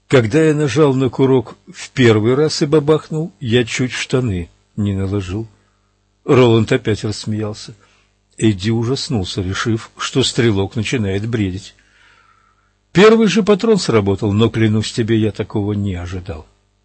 Когда я нажал на курок в первый раз и бабахнул, я чуть штаны не наложил. Роланд опять рассмеялся. Эдди ужаснулся, решив, что стрелок начинает бредить. Первый же патрон сработал, но, клянусь тебе, я такого не ожидал.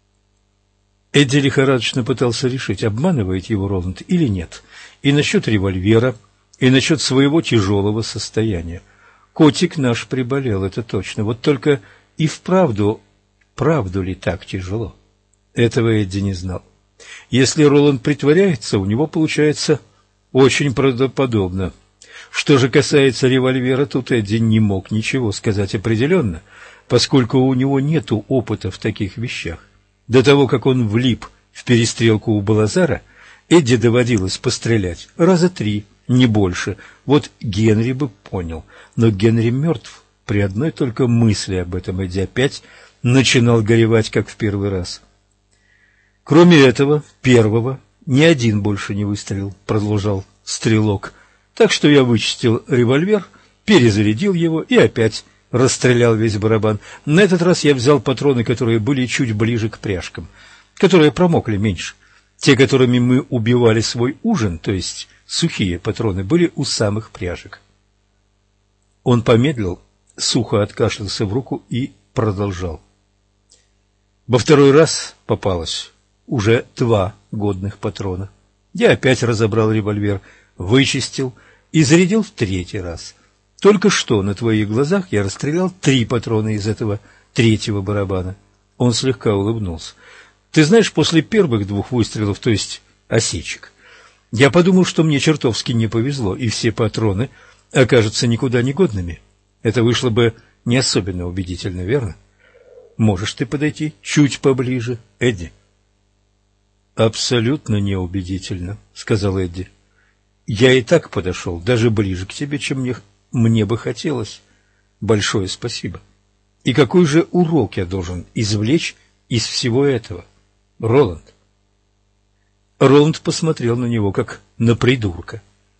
Эдди лихорадочно пытался решить, обманывает его Роланд или нет, и насчет револьвера, и насчет своего тяжелого состояния. Котик наш приболел, это точно, вот только и вправду, правду ли так тяжело? Этого Эдди не знал. Если Роланд притворяется, у него получается очень правдоподобно. Что же касается револьвера, тут Эдди не мог ничего сказать определенно, поскольку у него нету опыта в таких вещах. До того, как он влип в перестрелку у Балазара, Эдди доводилось пострелять раза 3, не больше. Вот Генри бы понял, но Генри мертв. При одной только мысли об этом Эдди опять начинал горевать, как в первый раз. Кроме этого, первого, ни один больше не выстрелил, продолжал стрелок. Так что я вычистил револьвер, перезарядил его и опять расстрелял весь барабан. На этот раз я взял патроны, которые были чуть ближе к пряжкам, которые промокли меньше. Те, которыми мы убивали свой ужин, то есть сухие патроны, были у самых пряжек. Он помедлил, сухо откашлялся в руку и продолжал. Во второй раз попалось уже 2 годных патрона. Я опять разобрал револьвер, вычистил и зарядил в 3-й раз. Только что на твоих глазах я расстрелял 3 патрона из этого 3-го барабана. Он слегка улыбнулся. Ты знаешь, после первых 2 выстрелов, то есть осечек, я подумал, что мне чертовски не повезло, и все патроны окажутся никуда не годными. Это вышло бы не особенно убедительно, верно? Можешь ты подойти чуть поближе, Эдди? Абсолютно неубедительно, сказал Эдди. Я и так подошел даже ближе к тебе, чем мне бы хотелось. Большое спасибо. И какой же урок я должен извлечь из всего этого, Роланд? Роланд посмотрел на него, как на придурка.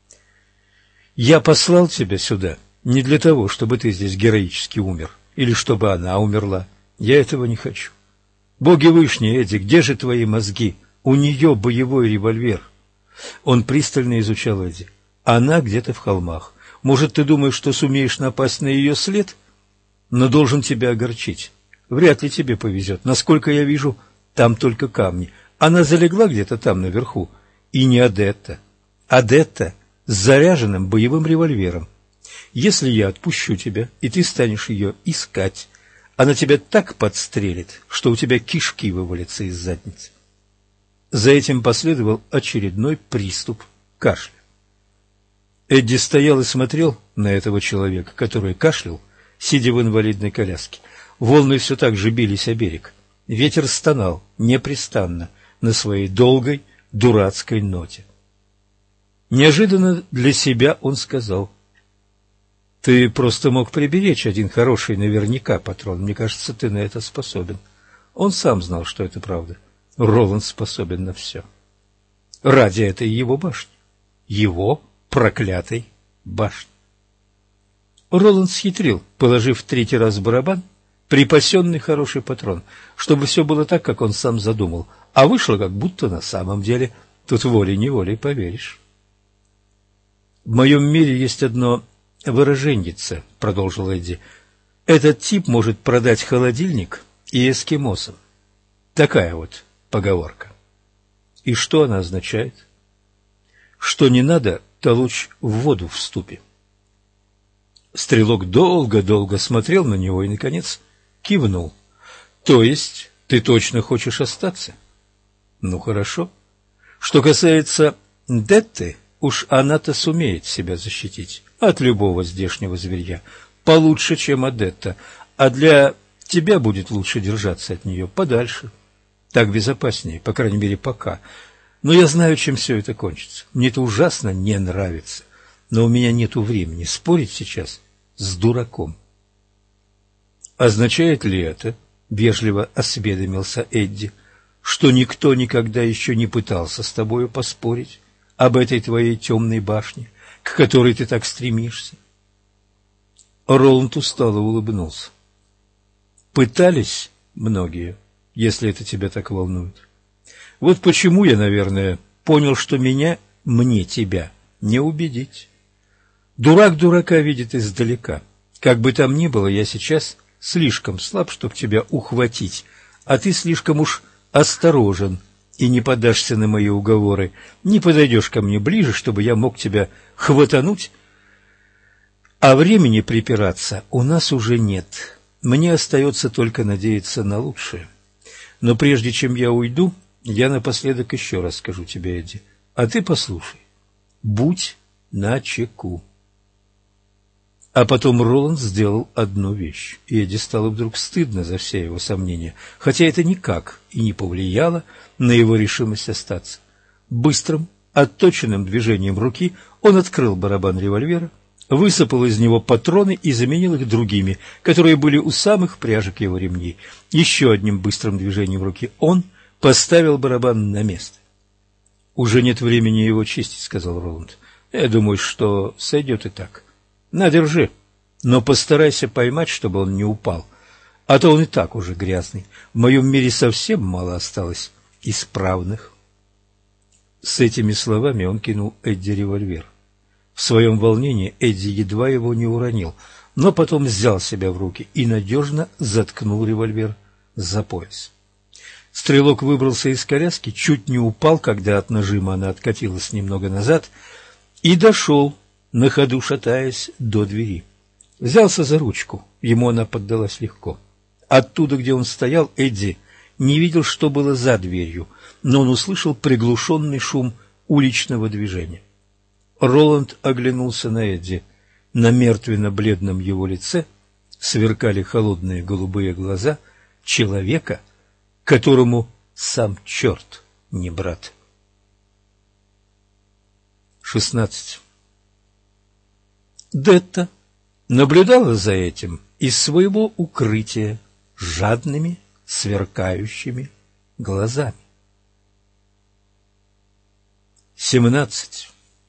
Я послал тебя сюда не для того, чтобы ты здесь героически умер, или чтобы она умерла. Я этого не хочу. Боги вышние, Эдди, где же твои мозги? У нее боевой револьвер. Он пристально изучал Эдди. Она где-то в холмах. Может, ты думаешь, что сумеешь напасть на ее след? Но должен тебя огорчить. Вряд ли тебе повезет. Насколько я вижу, там только камни. Она залегла где-то там наверху. И не Адетта. Адетта с заряженным боевым револьвером. Если я отпущу тебя, и ты станешь ее искать, она тебя так подстрелит, что у тебя кишки вывалятся из задницы. За этим последовал очередной приступ кашля. Эдди стоял и смотрел на этого человека, который кашлял, сидя в инвалидной коляске. Волны все так же бились о берег. Ветер стонал непрестанно на своей долгой, дурацкой ноте. Неожиданно для себя он сказал: «Ты просто мог приберечь один хороший наверняка патрон. Мне кажется, ты на это способен». Он сам знал, что это правда. Роланд способен на все. Ради этой его башни. Его проклятой башни. Роланд схитрил, положив в 3-й раз в барабан припасенный хороший патрон, чтобы все было так, как он сам задумал, а вышло, как будто на самом деле. Тут волей-неволей поверишь. В моем мире есть одно выраженьице, продолжил Эдди. Этот тип может продать холодильник и эскимосам. Такая вот поговорка. И что она означает? Что не надо толочь в воду в ступе. Стрелок долго-долго смотрел на него и, наконец, кивнул. То есть ты точно хочешь остаться? Ну, хорошо. Что касается Детты, уж она-то сумеет себя защитить от любого здешнего зверья. Получше, чем Адетта. А для тебя будет лучше держаться от нее подальше. Так безопаснее, по крайней мере, пока. Но я знаю, чем все это кончится. Мне это ужасно не нравится. Но у меня нету времени спорить сейчас с дураком. Означает ли это, вежливо осведомился Эдди, что никто никогда еще не пытался с тобою поспорить об этой твоей темной башне, к которой ты так стремишься? Роланд устало улыбнулся. Пытались многие, если это тебя так волнует. Вот почему я, наверное, понял, что мне тебя не убедить. Дурак дурака видит издалека. Как бы там ни было, я сейчас слишком слаб, чтобы тебя ухватить, а ты слишком уж осторожен и не подашься на мои уговоры, не подойдешь ко мне ближе, чтобы я мог тебя хватануть, а времени припираться у нас уже нет. Мне остается только надеяться на лучшее. Но прежде чем я уйду, я напоследок еще раз скажу тебе, Эдди, а ты послушай. Будь начеку. А потом Роланд сделал одну вещь, и Эдди стало вдруг стыдно за все его сомнения, хотя это никак и не повлияло на его решимость остаться. Быстрым, отточенным движением руки он открыл барабан револьвера, высыпал из него патроны и заменил их другими, которые были у самых пряжек его ремней. Еще одним быстрым движением руки он поставил барабан на место. «Уже нет времени его чистить», — сказал Роланд. «Я думаю, что сойдет и так. На, держи, но постарайся поймать, чтобы он не упал, а то он и так уже грязный. В моем мире совсем мало осталось исправных». С этими словами он кинул Эдди револьвер. В своем волнении Эдди едва его не уронил, но потом взял себя в руки и надежно заткнул револьвер за пояс. Стрелок выбрался из коляски, чуть не упал, когда от нажима она откатилась немного назад, и дошел, на ходу шатаясь, до двери. Взялся за ручку, ему она поддалась легко. Оттуда, где он стоял, Эдди не видел, что было за дверью, но он услышал приглушенный шум уличного движения. Роланд оглянулся на Эдди. На мертвенно-бледном его лице сверкали холодные голубые глаза человека, которому сам черт не брат. 16. Детта наблюдала за этим из своего укрытия жадными, сверкающими глазами. 17.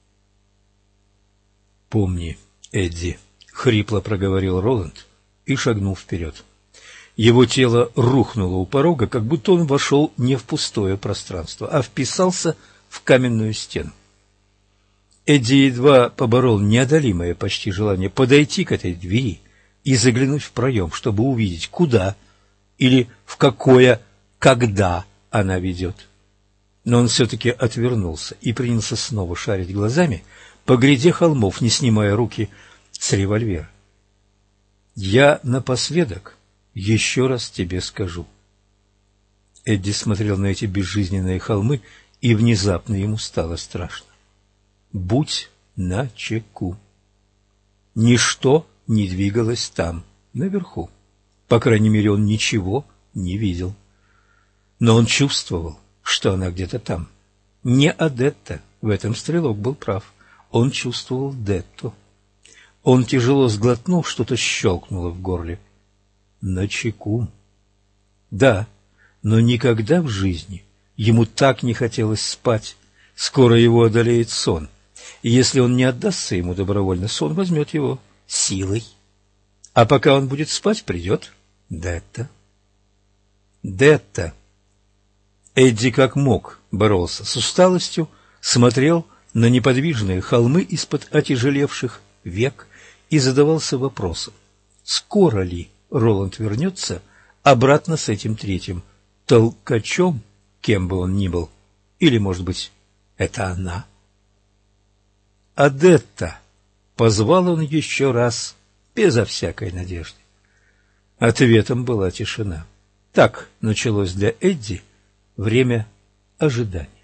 «Помни, Эдди», — хрипло проговорил Роланд и шагнул вперед. Его тело рухнуло у порога, как будто он вошел не в пустое пространство, а вписался в каменную стену. Эдди едва поборол неодолимое почти желание подойти к этой двери и заглянуть в проем, чтобы увидеть, куда или в какое, когда она ведет. Но он все-таки отвернулся и принялся снова шарить глазами по гряде холмов, не снимая руки с револьвера. «Я напоследок еще раз тебе скажу». Эдди смотрел на эти безжизненные холмы, и внезапно ему стало страшно. «Будь начеку». Ничто не двигалось там, наверху. По крайней мере, он ничего не видел. Но он чувствовал, что она где-то там. Не Адетта, в этом стрелок был прав. Он чувствовал Детту. Он тяжело сглотнул, что-то щелкнуло в горле. Начеку. Да, но никогда в жизни ему так не хотелось спать. Скоро его одолеет сон. И если он не отдастся ему добровольно, сон возьмет его силой. А пока он будет спать, придет Детта. Детта. Эдди как мог боролся с усталостью, смотрел на неподвижные холмы из-под отяжелевших век и задавался вопросом, скоро ли Роланд вернется обратно с этим третьим толкачом, кем бы он ни был, или, может быть, это она. Адетта, позвал он еще раз, безо всякой надежды. Ответом была тишина. Так началось для Эдди время ожидания.